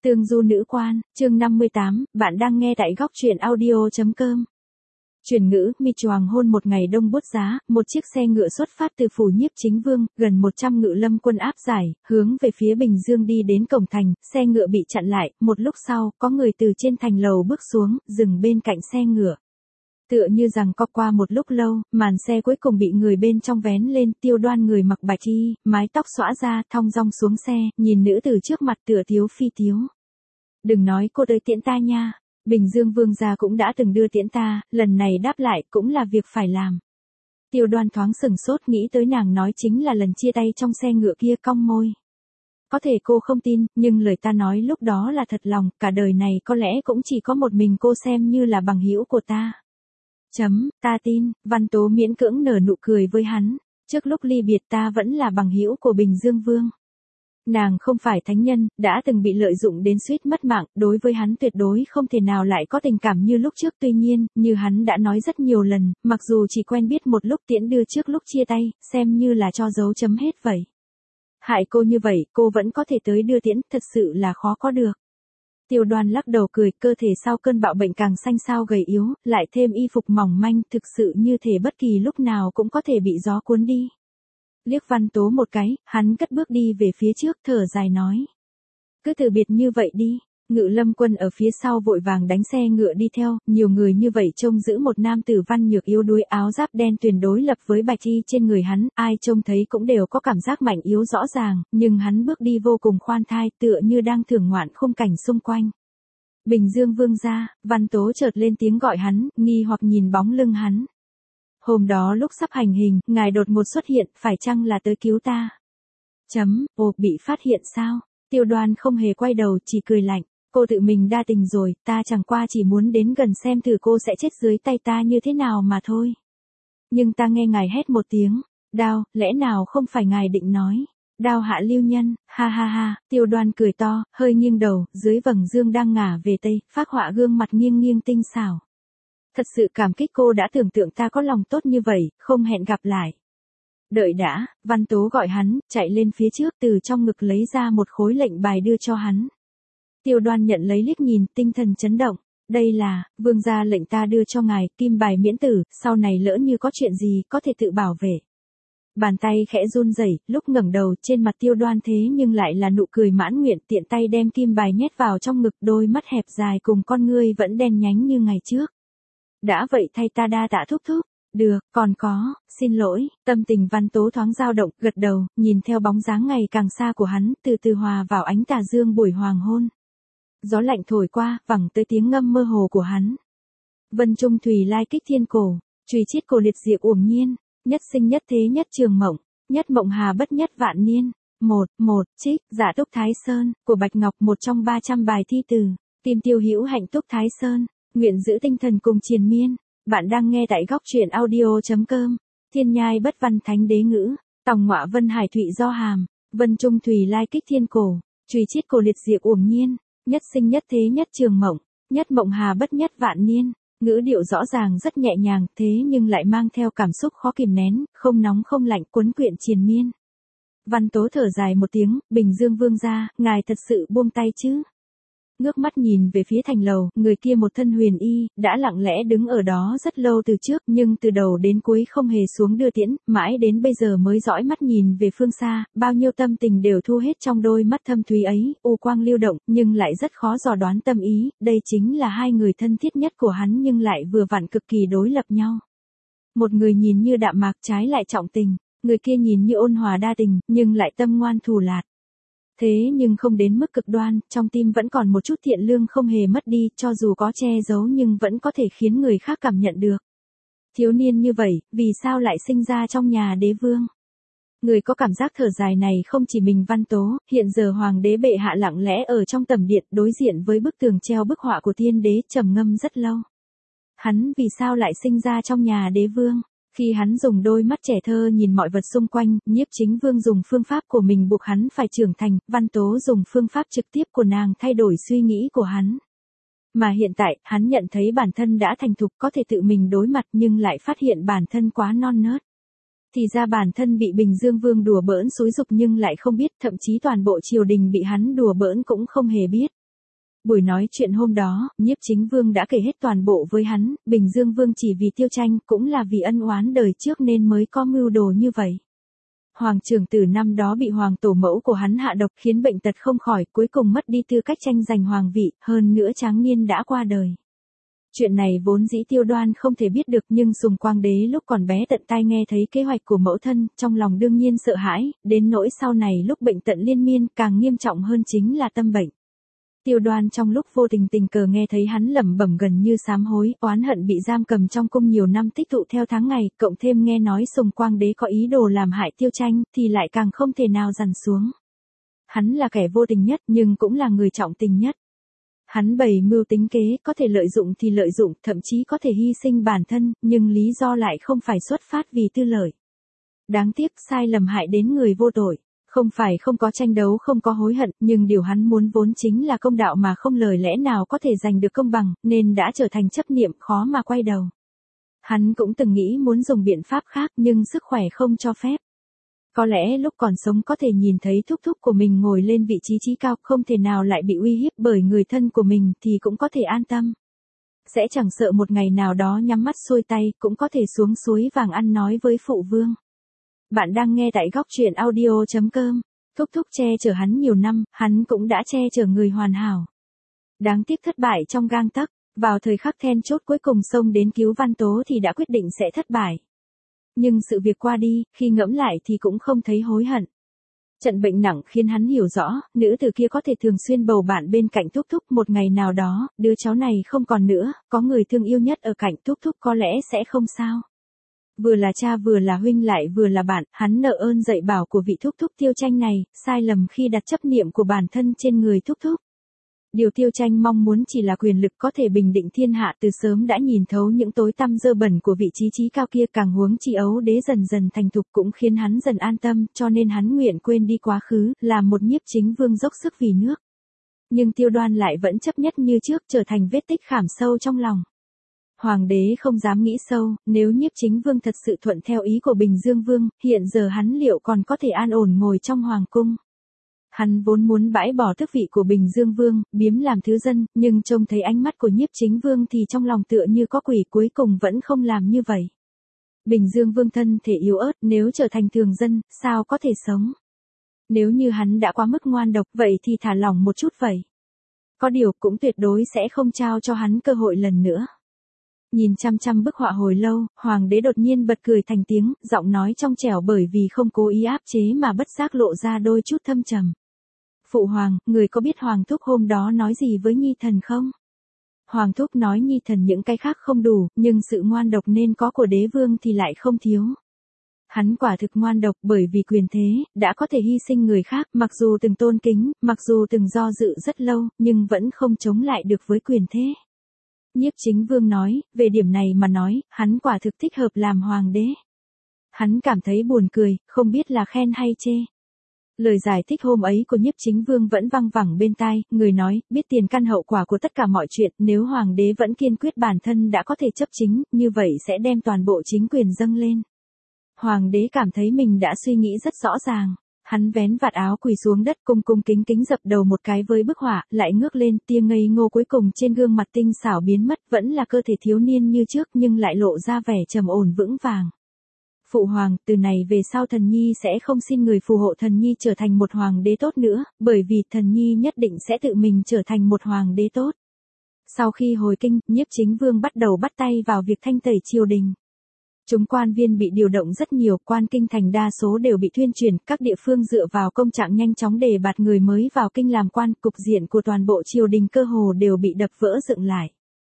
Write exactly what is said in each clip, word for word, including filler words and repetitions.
Tương du nữ quan, chương năm mươi tám, bạn đang nghe tại góc truyện audio.com. Chuyển ngữ, mi choàng hôn một ngày đông bút giá, một chiếc xe ngựa xuất phát từ phủ Nhiếp Chính Vương, gần một trăm ngự lâm quân áp giải, hướng về phía Bình Dương đi đến cổng thành, xe ngựa bị chặn lại, một lúc sau, có người từ trên thành lầu bước xuống, dừng bên cạnh xe ngựa. Tựa như rằng có qua một lúc lâu, màn xe cuối cùng bị người bên trong vén lên, Tiêu Đoan người mặc bạch y, mái tóc xõa ra, thong dong xuống xe, nhìn nữ từ trước mặt tựa thiếu phi thiếu. Đừng nói cô tới tiễn ta nha, Bình Dương vương gia cũng đã từng đưa tiễn ta, lần này đáp lại cũng là việc phải làm. Tiêu Đoan thoáng sừng sốt nghĩ tới nàng nói chính là lần chia tay trong xe ngựa kia, cong môi. Có thể cô không tin, nhưng lời ta nói lúc đó là thật lòng, cả đời này có lẽ cũng chỉ có một mình cô xem như là bằng hữu của ta. Chấm, ta tin, Văn Tố miễn cưỡng nở nụ cười với hắn, trước lúc ly biệt ta vẫn là bằng hữu của Bình Dương Vương. Nàng không phải thánh nhân, đã từng bị lợi dụng đến suýt mất mạng, đối với hắn tuyệt đối không thể nào lại có tình cảm như lúc trước. Tuy nhiên, như hắn đã nói rất nhiều lần, mặc dù chỉ quen biết một lúc tiễn đưa trước lúc chia tay, xem như là cho dấu chấm hết vậy. Hại cô như vậy, cô vẫn có thể tới đưa tiễn, thật sự là khó có được. Tiêu Đoan lắc đầu cười, cơ thể sau cơn bạo bệnh càng xanh xao gầy yếu, lại thêm y phục mỏng manh, thực sự như thể bất kỳ lúc nào cũng có thể bị gió cuốn đi. Liếc Văn Tố một cái, hắn cất bước đi về phía trước, thở dài nói. Cứ từ biệt như vậy đi. Ngự lâm quân ở phía sau vội vàng đánh xe ngựa đi theo, nhiều người như vậy trông giữ một nam tử văn nhược yếu đuối, áo giáp đen tuyền đối lập với bạch y trên người hắn, ai trông thấy cũng đều có cảm giác mạnh yếu rõ ràng, nhưng hắn bước đi vô cùng khoan thai, tựa như đang thưởng ngoạn khung cảnh xung quanh. Bình Dương vương gia, Văn Tố chợt lên tiếng gọi hắn, nghi hoặc nhìn bóng lưng hắn. Hôm đó lúc sắp hành hình, ngài đột ngột xuất hiện, phải chăng là tới cứu ta? Chấm, ồ, bị phát hiện sao? Tiêu Đoan không hề quay đầu, chỉ cười lạnh. Cô tự mình đa tình rồi, ta chẳng qua chỉ muốn đến gần xem thử cô sẽ chết dưới tay ta như thế nào mà thôi. Nhưng ta nghe ngài hét một tiếng, Đao, lẽ nào không phải ngài định nói, Đao hạ lưu nhân, ha ha ha. Tiêu Đoan cười to, hơi nghiêng đầu, dưới vầng dương đang ngả về tây, phác họa gương mặt nghiêng nghiêng tinh xảo. Thật sự cảm kích cô đã tưởng tượng ta có lòng tốt như vậy, không hẹn gặp lại. Đợi đã, Văn Tố gọi hắn, chạy lên phía trước, từ trong ngực lấy ra một khối lệnh bài đưa cho hắn. Tiêu Đoan nhận lấy liếc nhìn, tinh thần chấn động. Đây là, vương gia lệnh ta đưa cho ngài, kim bài miễn tử, sau này lỡ như có chuyện gì, có thể tự bảo vệ. Bàn tay khẽ run rẩy, lúc ngẩng đầu, trên mặt Tiêu Đoan thế nhưng lại là nụ cười mãn nguyện, tiện tay đem kim bài nhét vào trong ngực, đôi mắt hẹp dài cùng con ngươi vẫn đen nhánh như ngày trước. Đã vậy thay ta đa tạ thúc thúc. Được, còn có, xin lỗi. Tâm tình Văn Tố thoáng dao động, gật đầu, nhìn theo bóng dáng ngày càng xa của hắn, từ từ hòa vào ánh tà dương buổi hoàng hôn. Gió lạnh thổi qua, vẳng tới tiếng ngâm mơ hồ của hắn. Vân trung thùy lai kích thiên cổ, trùy chiết cổ liệt diệu uổng nhiên, nhất sinh nhất thế nhất trường mộng, nhất mộng hà bất nhất vạn niên. Một, một, trích, giả túc Thái Sơn, của Bạch Ngọc, một trong ba trăm bài thi từ, tim tiêu hữu hạnh túc Thái Sơn, nguyện giữ tinh thần cùng triền miên. Bạn đang nghe tại góc truyện audio.com. Thiên nhai bất văn thánh đế ngữ, tòng ngọa vân hải thụy do hàm, vân trung thùy lai kích thiên cổ, trùy chiết cổ liệt diệu uổng nhiên, nhất sinh nhất thế nhất trường mộng, nhất mộng hà bất nhất vạn niên. Ngữ điệu rõ ràng rất nhẹ nhàng, thế nhưng lại mang theo cảm xúc khó kìm nén, không nóng không lạnh, cuốn quyện triền miên. Văn Tố thở dài một tiếng, Bình Dương vương gia, ngài thật sự buông tay chứ? Ngước mắt nhìn về phía thành lầu, người kia một thân huyền y, đã lặng lẽ đứng ở đó rất lâu từ trước, nhưng từ đầu đến cuối không hề xuống đưa tiễn, mãi đến bây giờ mới dõi mắt nhìn về phương xa, bao nhiêu tâm tình đều thu hết trong đôi mắt thâm thúy ấy, u quang lưu động, nhưng lại rất khó dò đoán tâm ý, đây chính là hai người thân thiết nhất của hắn nhưng lại vừa vặn cực kỳ đối lập nhau. Một người nhìn như đạm mạc trái lại trọng tình, người kia nhìn như ôn hòa đa tình, nhưng lại tâm ngoan thù lạt. Thế nhưng không đến mức cực đoan, trong tim vẫn còn một chút thiện lương không hề mất đi, cho dù có che giấu nhưng vẫn có thể khiến người khác cảm nhận được. Thiếu niên như vậy, vì sao lại sinh ra trong nhà đế vương? Người có cảm giác thở dài này không chỉ mình Văn Tố, hiện giờ hoàng đế bệ hạ lặng lẽ ở trong tầm điện, đối diện với bức tường treo bức họa của tiên đế, trầm ngâm rất lâu. Hắn vì sao lại sinh ra trong nhà đế vương? Khi hắn dùng đôi mắt trẻ thơ nhìn mọi vật xung quanh, Nhiếp Chính Vương dùng phương pháp của mình buộc hắn phải trưởng thành, Văn Tố dùng phương pháp trực tiếp của nàng thay đổi suy nghĩ của hắn. Mà hiện tại, hắn nhận thấy bản thân đã thành thục, có thể tự mình đối mặt nhưng lại phát hiện bản thân quá non nớt. Thì ra bản thân bị Bình Dương Vương đùa bỡn xúi giục nhưng lại không biết, thậm chí toàn bộ triều đình bị hắn đùa bỡn cũng không hề biết. Buổi nói chuyện hôm đó, Nhiếp Chính Vương đã kể hết toàn bộ với hắn, Bình Dương Vương chỉ vì Tiêu Tranh, cũng là vì ân oán đời trước nên mới có mưu đồ như vậy. Hoàng trưởng tử năm đó bị hoàng tổ mẫu của hắn hạ độc khiến bệnh tật không khỏi, cuối cùng mất đi tư cách tranh giành hoàng vị, hơn nữa tráng niên đã qua đời. Chuyện này vốn dĩ Tiêu Đoan không thể biết được, nhưng Sùng Quang Đế lúc còn bé tận tai nghe thấy kế hoạch của mẫu thân, trong lòng đương nhiên sợ hãi, đến nỗi sau này lúc bệnh tận liên miên càng nghiêm trọng hơn chính là tâm bệnh. Tiêu Đoan trong lúc vô tình tình cờ nghe thấy hắn lẩm bẩm gần như sám hối, oán hận bị giam cầm trong cung nhiều năm tích tụ theo tháng ngày, cộng thêm nghe nói Sùng Quang Đế có ý đồ làm hại Tiêu Tranh, thì lại càng không thể nào dằn xuống. Hắn là kẻ vô tình nhất nhưng cũng là người trọng tình nhất. Hắn bày mưu tính kế, có thể lợi dụng thì lợi dụng, thậm chí có thể hy sinh bản thân, nhưng lý do lại không phải xuất phát vì tư lợi. Đáng tiếc sai lầm hại đến người vô tội. Không phải không có tranh đấu, không có hối hận, nhưng điều hắn muốn vốn chính là công đạo mà không lời lẽ nào có thể giành được công bằng, nên đã trở thành chấp niệm khó mà quay đầu. Hắn cũng từng nghĩ muốn dùng biện pháp khác nhưng sức khỏe không cho phép. Có lẽ lúc còn sống có thể nhìn thấy thúc thúc của mình ngồi lên vị trí trí cao, không thể nào lại bị uy hiếp bởi người thân của mình thì cũng có thể an tâm. Sẽ chẳng sợ một ngày nào đó nhắm mắt xuôi tay, cũng có thể xuống suối vàng ăn nói với phụ vương. Bạn đang nghe tại góc truyện audio chấm com. Thúc thúc che chở hắn nhiều năm, hắn cũng đã che chở người hoàn hảo. Đáng tiếc thất bại trong gang tấc, vào thời khắc then chốt cuối cùng xông đến cứu Văn Tố thì đã quyết định sẽ thất bại. Nhưng sự việc qua đi, khi ngẫm lại thì cũng không thấy hối hận. Trận bệnh nặng khiến hắn hiểu rõ, nữ tử kia có thể thường xuyên bầu bạn bên cạnh thúc thúc, một ngày nào đó, đứa cháu này không còn nữa, có người thương yêu nhất ở cạnh thúc thúc có lẽ sẽ không sao. Vừa là cha vừa là huynh lại vừa là bạn, hắn nợ ơn dạy bảo của vị thúc thúc Tiêu Tranh này, sai lầm khi đặt chấp niệm của bản thân trên người thúc thúc. Điều Tiêu Tranh mong muốn chỉ là quyền lực có thể bình định thiên hạ, từ sớm đã nhìn thấu những tối tăm dơ bẩn của vị trí trí cao kia, càng huống chi Ấu Đế dần dần thành thục cũng khiến hắn dần an tâm, cho nên hắn nguyện quên đi quá khứ, làm một Nhiếp Chính Vương dốc sức vì nước. Nhưng Tiêu Đoan lại vẫn chấp nhất như trước, trở thành vết tích khảm sâu trong lòng. Hoàng đế không dám nghĩ sâu, nếu Nhiếp Chính Vương thật sự thuận theo ý của Bình Dương Vương, hiện giờ hắn liệu còn có thể an ổn ngồi trong hoàng cung. Hắn vốn muốn bãi bỏ tước vị của Bình Dương Vương, biếm làm thứ dân, nhưng trông thấy ánh mắt của Nhiếp Chính Vương thì trong lòng tựa như có quỷ, cuối cùng vẫn không làm như vậy. Bình Dương Vương thân thể yếu ớt, nếu trở thành thường dân, sao có thể sống. Nếu như hắn đã quá mức ngoan độc, vậy thì thả lỏng một chút vậy. Có điều cũng tuyệt đối sẽ không trao cho hắn cơ hội lần nữa. Nhìn chăm chăm bức họa hồi lâu, hoàng đế đột nhiên bật cười thành tiếng, giọng nói trong trẻo bởi vì không cố ý áp chế mà bất giác lộ ra đôi chút thâm trầm. Phụ hoàng, người có biết hoàng thúc hôm đó nói gì với nhi thần không? Hoàng thúc nói nhi thần những cái khác không đủ, nhưng sự ngoan độc nên có của đế vương thì lại không thiếu. Hắn quả thực ngoan độc bởi vì quyền thế, đã có thể hy sinh người khác, mặc dù từng tôn kính, mặc dù từng do dự rất lâu, nhưng vẫn không chống lại được với quyền thế. Nhiếp Chính Vương nói, về điểm này mà nói, hắn quả thực thích hợp làm hoàng đế. Hắn cảm thấy buồn cười, không biết là khen hay chê. Lời giải thích hôm ấy của Nhiếp Chính Vương vẫn văng vẳng bên tai, người nói, biết tiền căn hậu quả của tất cả mọi chuyện, nếu hoàng đế vẫn kiên quyết bản thân đã có thể chấp chính, như vậy sẽ đem toàn bộ chính quyền dâng lên. Hoàng đế cảm thấy mình đã suy nghĩ rất rõ ràng. Hắn vén vạt áo quỳ xuống đất, cung cung kính kính dập đầu một cái với bức họa, lại ngước lên, tia ngây ngô cuối cùng trên gương mặt tinh xảo biến mất, vẫn là cơ thể thiếu niên như trước nhưng lại lộ ra vẻ trầm ổn vững vàng. Phụ hoàng, từ này về sau thần nhi sẽ không xin người phù hộ thần nhi trở thành một hoàng đế tốt nữa, bởi vì thần nhi nhất định sẽ tự mình trở thành một hoàng đế tốt. Sau khi hồi kinh, Nhiếp Chính Vương bắt đầu bắt tay vào việc thanh tẩy triều đình. Chúng quan viên bị điều động rất nhiều, quan kinh thành đa số đều bị thuyên chuyển, các địa phương dựa vào công trạng nhanh chóng đề bạt người mới vào kinh làm quan, cục diện của toàn bộ triều đình cơ hồ đều bị đập vỡ dựng lại.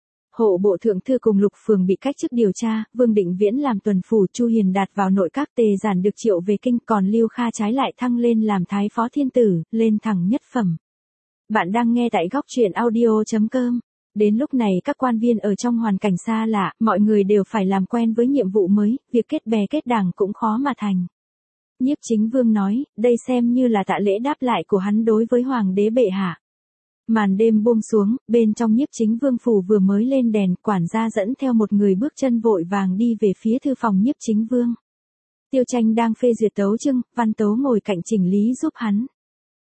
Hộ bộ thượng thư cùng Lục Phường bị cách chức điều tra, Vương Định Viễn làm tuần phủ, Chu Hiền Đạt vào nội các, Tề Giản được triệu về kinh, còn Lưu Kha trái lại thăng lên làm thái phó thiên tử, lên thẳng nhất phẩm. Bạn đang nghe tại góc truyện audio chấm com. Đến lúc này các quan viên ở trong hoàn cảnh xa lạ, mọi người đều phải làm quen với nhiệm vụ mới, việc kết bè kết đảng cũng khó mà thành. Nhiếp Chính Vương nói, đây xem như là tạ lễ đáp lại của hắn đối với hoàng đế bệ hạ. Màn đêm buông xuống, bên trong Nhiếp Chính Vương phủ vừa mới lên đèn, quản gia dẫn theo một người bước chân vội vàng đi về phía thư phòng Nhiếp Chính Vương. Tiêu Tranh đang phê duyệt tấu chương, Văn Tố ngồi cạnh chỉnh lý giúp hắn.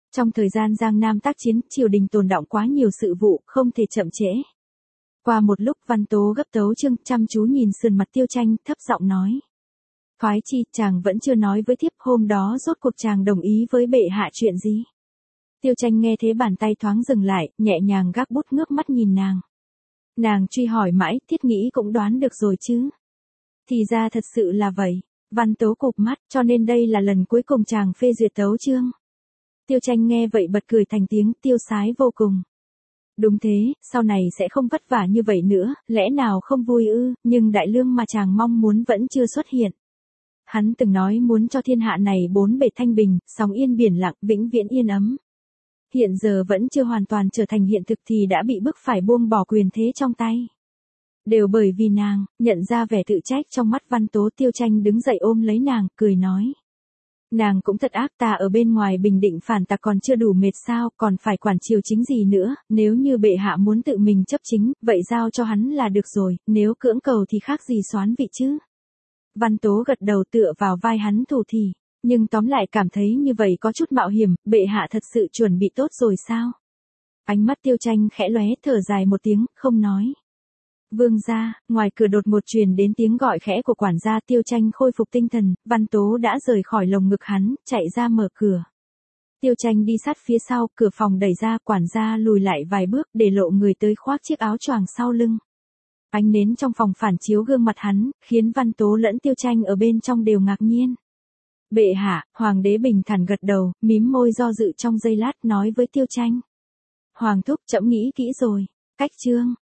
Trong thời gian Giang Nam tác chiến, triều đình tồn đọng quá nhiều sự vụ, không thể chậm trễ. Qua một lúc Văn Tố gấp tấu chương, chăm chú nhìn sườn mặt Tiêu Tranh, thấp giọng nói. Khoái chi, chàng vẫn chưa nói với thiếp hôm đó rốt cuộc chàng đồng ý với bệ hạ chuyện gì. Tiêu Tranh nghe thế bàn tay thoáng dừng lại, nhẹ nhàng gác bút ngước mắt nhìn nàng. Nàng truy hỏi mãi, thiết nghĩ cũng đoán được rồi chứ. Thì ra thật sự là vậy. Văn Tố cụp mắt, cho nên đây là lần cuối cùng chàng phê duyệt tấu chương. Tiêu Tranh nghe vậy bật cười thành tiếng, tiêu sái vô cùng. Đúng thế, sau này sẽ không vất vả như vậy nữa, lẽ nào không vui ư, nhưng đại lương mà chàng mong muốn vẫn chưa xuất hiện. Hắn từng nói muốn cho thiên hạ này bốn bề thanh bình, sóng yên biển lặng, vĩnh viễn yên ấm. Hiện giờ vẫn chưa hoàn toàn trở thành hiện thực thì đã bị bức phải buông bỏ quyền thế trong tay. Đều bởi vì nàng, nhận ra vẻ tự trách trong mắt Văn Tố. Tiêu Tranh đứng dậy ôm lấy nàng, cười nói. Nàng cũng thật ác, ta ở bên ngoài bình định phản tặc còn chưa đủ mệt sao, còn phải quản triều chính gì nữa, nếu như bệ hạ muốn tự mình chấp chính, vậy giao cho hắn là được rồi, nếu cưỡng cầu thì khác gì soán vị chứ. Văn Tố gật đầu tựa vào vai hắn thủ thỉ, nhưng tóm lại cảm thấy như vậy có chút mạo hiểm, bệ hạ thật sự chuẩn bị tốt rồi sao? Ánh mắt Tiêu Tranh khẽ lóe, thở dài một tiếng, không nói. Vương gia, ngoài cửa đột một truyền đến tiếng gọi khẽ của quản gia. Tiêu Tranh khôi phục tinh thần, Văn Tố đã rời khỏi lồng ngực hắn, chạy ra mở cửa. Tiêu Tranh đi sát phía sau, cửa phòng đẩy ra, quản gia lùi lại vài bước để lộ người tới khoác chiếc áo choàng sau lưng. Ánh nến trong phòng phản chiếu gương mặt hắn, khiến Văn Tố lẫn Tiêu Tranh ở bên trong đều ngạc nhiên. Bệ hạ, hoàng đế bình thản gật đầu, mím môi do dự trong giây lát nói với Tiêu Tranh. Hoàng thúc, trẫm nghĩ kỹ rồi, cách chương.